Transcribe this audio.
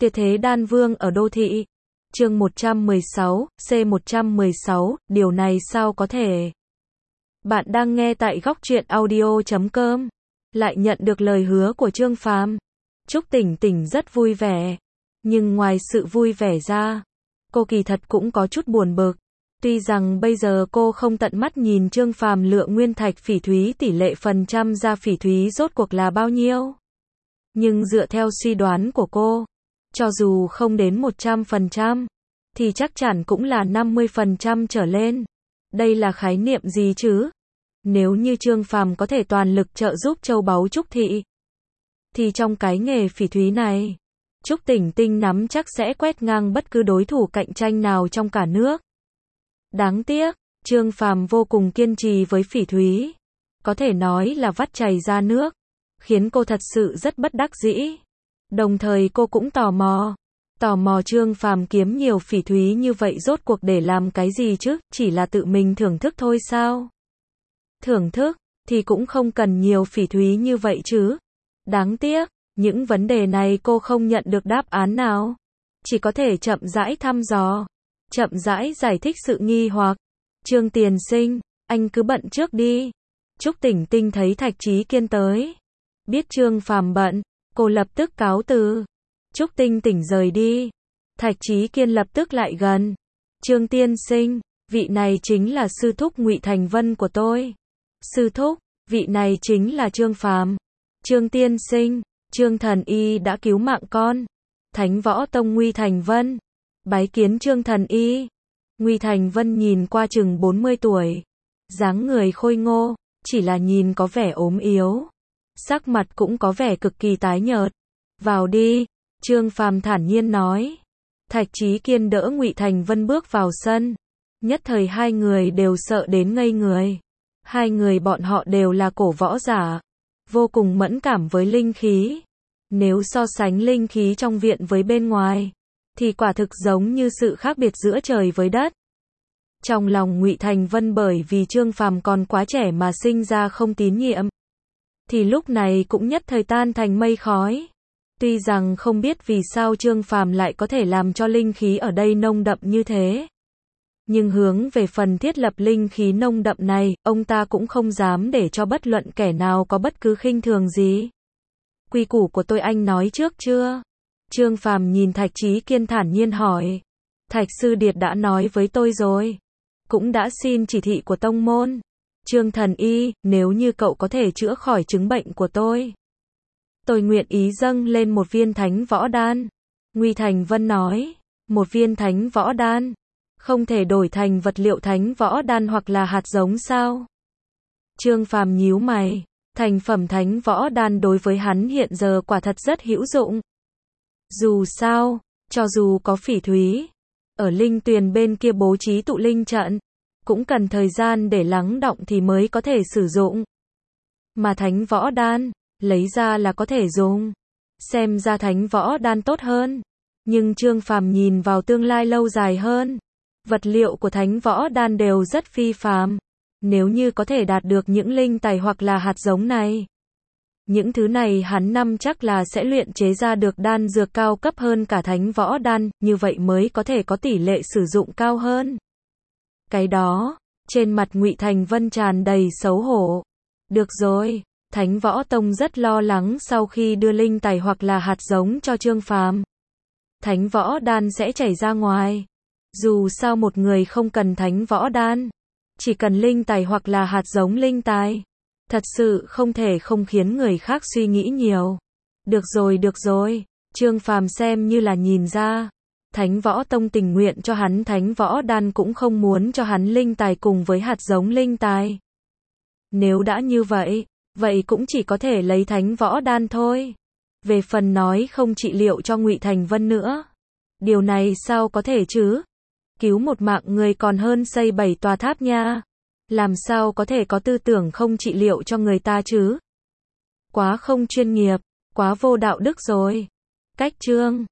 Tuyệt thế đan vương ở đô thị. Chương 116, C116, điều này sao có thể? Bạn đang nghe tại góc truyện audio.com. Lại nhận được lời hứa của Trương Phàm. Trúc Tỉnh Tỉnh rất vui vẻ. Nhưng ngoài sự vui vẻ ra, cô kỳ thật cũng có chút buồn bực. Tuy rằng bây giờ cô không tận mắt nhìn Trương Phàm lựa nguyên thạch phỉ thúy tỷ lệ phần trăm ra phỉ thúy rốt cuộc là bao nhiêu. Nhưng dựa theo suy đoán của cô, cho dù không đến 100%, thì chắc chắn cũng là 50% trở lên. Đây là khái niệm gì chứ? Nếu như Trương Phàm có thể toàn lực trợ giúp châu báu Trúc Thị, thì trong cái nghề phỉ thúy này, Trúc Tỉnh Tinh nắm chắc sẽ quét ngang bất cứ đối thủ cạnh tranh nào trong cả nước. Đáng tiếc, Trương Phàm vô cùng kiên trì với phỉ thúy. Có thể nói là vắt chảy ra nước, khiến cô thật sự rất bất đắc dĩ. Đồng thời cô cũng tò mò Trương Phàm kiếm nhiều phỉ thúy như vậy rốt cuộc để làm cái gì chứ, chỉ là tự mình thưởng thức thôi sao? Thưởng thức, thì cũng không cần nhiều phỉ thúy như vậy chứ. Đáng tiếc, những vấn đề này cô không nhận được đáp án nào. Chỉ có thể chậm rãi thăm dò, chậm rãi giải thích sự nghi hoặc. Trương Tiền Sinh, anh cứ bận trước đi. Trúc Tỉnh Tinh thấy Thạch Chí Kiên tới. Biết Trương Phàm bận, cô lập tức cáo từ. Trúc Tinh Tỉnh rời đi. Thạch Chí Kiên lập tức lại gần. Trương Tiên Sinh, vị này chính là sư thúc Ngụy Thành Vân của tôi. Sư thúc, vị này chính là Trương Phàm. Trương Tiên Sinh, Trương Thần Y đã cứu mạng con. Thánh Võ Tông Ngụy Thành Vân. Bái kiến Trương Thần Y. Ngụy Thành Vân nhìn qua chừng 40 tuổi. Dáng người khôi ngô, chỉ là nhìn có vẻ ốm yếu. Sắc mặt cũng có vẻ cực kỳ tái nhợt. Vào đi, Trương Phàm thản nhiên nói. Thạch Chí Kiên đỡ Ngụy Thành Vân bước vào sân. Nhất thời hai người đều sợ đến ngây người. Hai người bọn họ đều là cổ võ giả, vô cùng mẫn cảm với linh khí. Nếu so sánh linh khí trong viện với bên ngoài, thì quả thực giống như sự khác biệt giữa trời với đất. Trong lòng Ngụy Thành Vân bởi vì Trương Phàm còn quá trẻ mà sinh ra không tín nhiệm, thì lúc này cũng nhất thời tan thành mây khói. Tuy rằng không biết vì sao Trương Phàm lại có thể làm cho linh khí ở đây nồng đậm như thế, nhưng hướng về phần thiết lập linh khí nồng đậm này, ông ta cũng không dám để cho bất luận kẻ nào có bất cứ khinh thường gì. Quy củ của tôi anh nói trước chưa? Trương Phàm nhìn Thạch Chí Kiên thản nhiên hỏi. Thạch Sư Điệt đã nói với tôi rồi. Cũng đã xin chỉ thị của tông môn. Trương Thần Y, nếu như cậu có thể chữa khỏi chứng bệnh của tôi nguyện ý dâng lên một viên thánh võ đan. Ngụy Thành Vân nói. Một viên thánh võ đan? Không thể đổi thành vật liệu thánh võ đan hoặc là hạt giống sao? Trương Phàm nhíu mày. Thành phẩm thánh võ đan đối với hắn hiện giờ quả thật rất hữu dụng. Dù sao, cho dù có phỉ thúy, ở linh tuyền bên kia bố trí tụ linh trận, cũng cần thời gian để lắng đọng thì mới có thể sử dụng. Mà thánh võ đan, lấy ra là có thể dùng. Xem ra thánh võ đan tốt hơn. Nhưng Trương Phàm nhìn vào tương lai lâu dài hơn. Vật liệu của thánh võ đan đều rất phi phàm. Nếu như có thể đạt được những linh tài hoặc là hạt giống này, những thứ này hắn năm chắc là sẽ luyện chế ra được đan dược cao cấp hơn cả thánh võ đan, như vậy mới có thể có tỷ lệ sử dụng cao hơn. Cái đó, trên mặt Ngụy Thành Vân tràn đầy xấu hổ. Được rồi, Thánh Võ Tông rất lo lắng sau khi đưa linh tài hoặc là hạt giống cho Trương Phàm, thánh võ đan sẽ chảy ra ngoài. Dù sao một người không cần thánh võ đan, chỉ cần linh tài hoặc là hạt giống linh tài. Thật sự không thể không khiến người khác suy nghĩ nhiều. Được rồi, Trương Phàm xem như là nhìn ra. Thánh Võ Tông tình nguyện cho hắn thánh võ đan cũng không muốn cho hắn linh tài cùng với hạt giống linh tài. Nếu đã như vậy, vậy cũng chỉ có thể lấy thánh võ đan thôi. Về phần nói không trị liệu cho Ngụy Thành Vân nữa, điều này sao có thể chứ? Cứu một mạng người còn hơn xây 7 tòa tháp nha. Làm sao có thể có tư tưởng không trị liệu cho người ta chứ? Quá không chuyên nghiệp, quá vô đạo đức rồi. Cách Trương